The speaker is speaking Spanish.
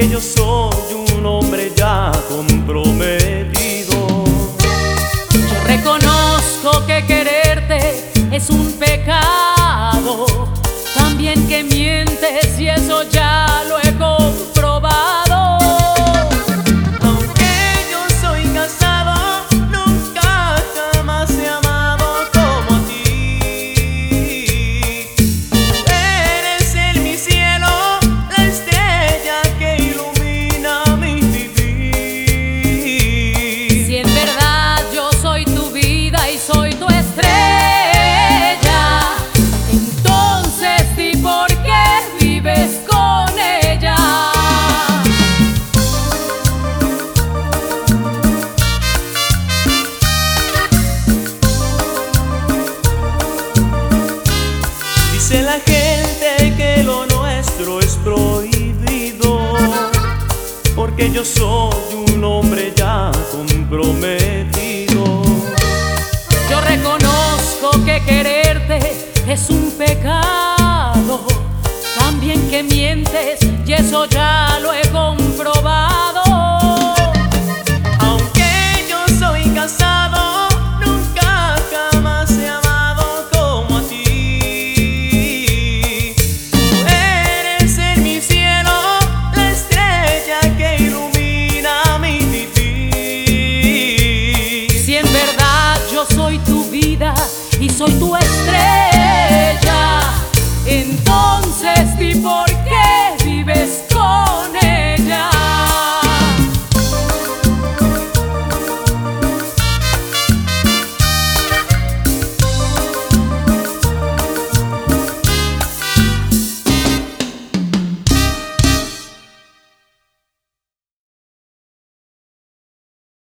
porque yo soy un hombre ya comprometido. Yo reconozco que quererte es un pecado, también que mientes y eso ya lo he comprobado. Aunque yo soy casado, nunca jamás he amado como a ti. Eres en mi cielo la estrella que ilumina mi vivir. Si en verdad yo soy tu vida y soy tu estrella, entonces di por qué vives con ella. Dice la gente que lo nuestro es prohibido, porque yo soy un hombre ya comprometido. Yo reconozco que quererte es un pecado, también que mientes y eso ya